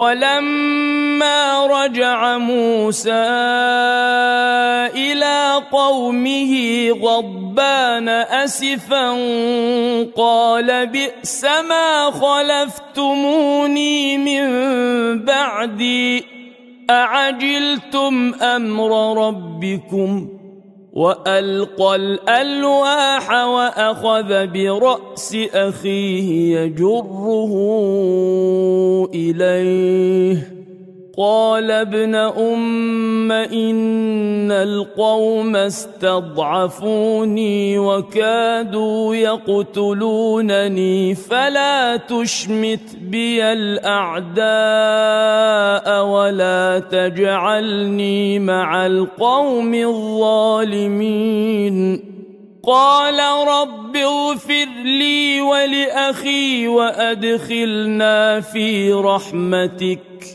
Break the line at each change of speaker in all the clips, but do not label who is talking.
ولما رجع موسى إلى قومه غضبان أسفا قال بئس ما خلفتموني من بعدي أعجلتم أمر ربكم وألقى الألواح وأخذ برأس أخيه يجره إليه قال ابن أم إن القوم استضعفوني وكادوا يقتلونني فلا تشمت بي الأعداء ولا تجعلني مع القوم الظالمين قال رب اغفر لي ولأخي وأدخلنا في رحمتك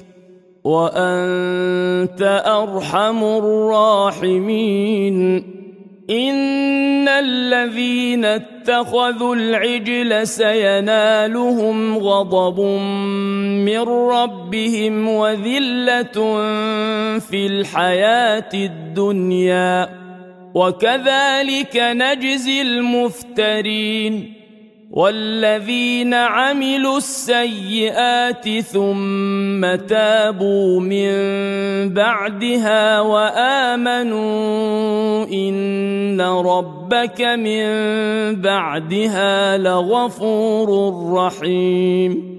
وأنت أرحم الراحمين إن الذين اتخذوا العجل سينالهم غضب من ربهم وذلة في الحياة الدنيا وكذلك نجزي المفترين والذين عملوا السيئات ثم تابوا من بعدها وآمنوا إن ربك من بعدها لغفور رحيم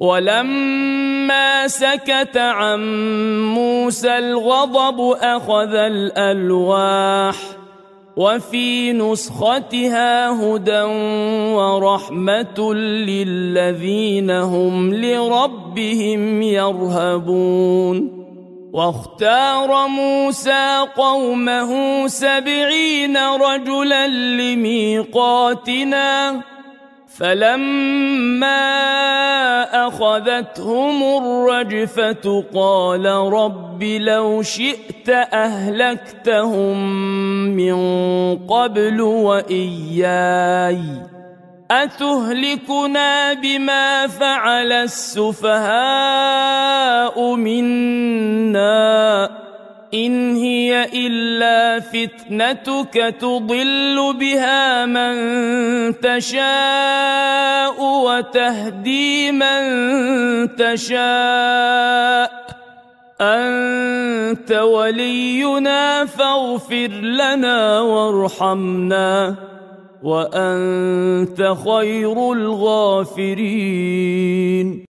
ولما سكت عن موسى الغضب أخذ الألواح وفي نسختها هدى ورحمة للذين هم لربهم يرهبون واختار موسى قومه 70 رجلا لميقاتنا فلما أخذتهم الرجفة قال رب لو شئت أهلكتهم من قبل وإياي أتهلكنا بما فعل السفهاء منا إن هي إلا فتنتك تضل بها من تشاء وتهدي من تشاء أنت ولينا فاغفر لنا وارحمنا وأنت خير الغافرين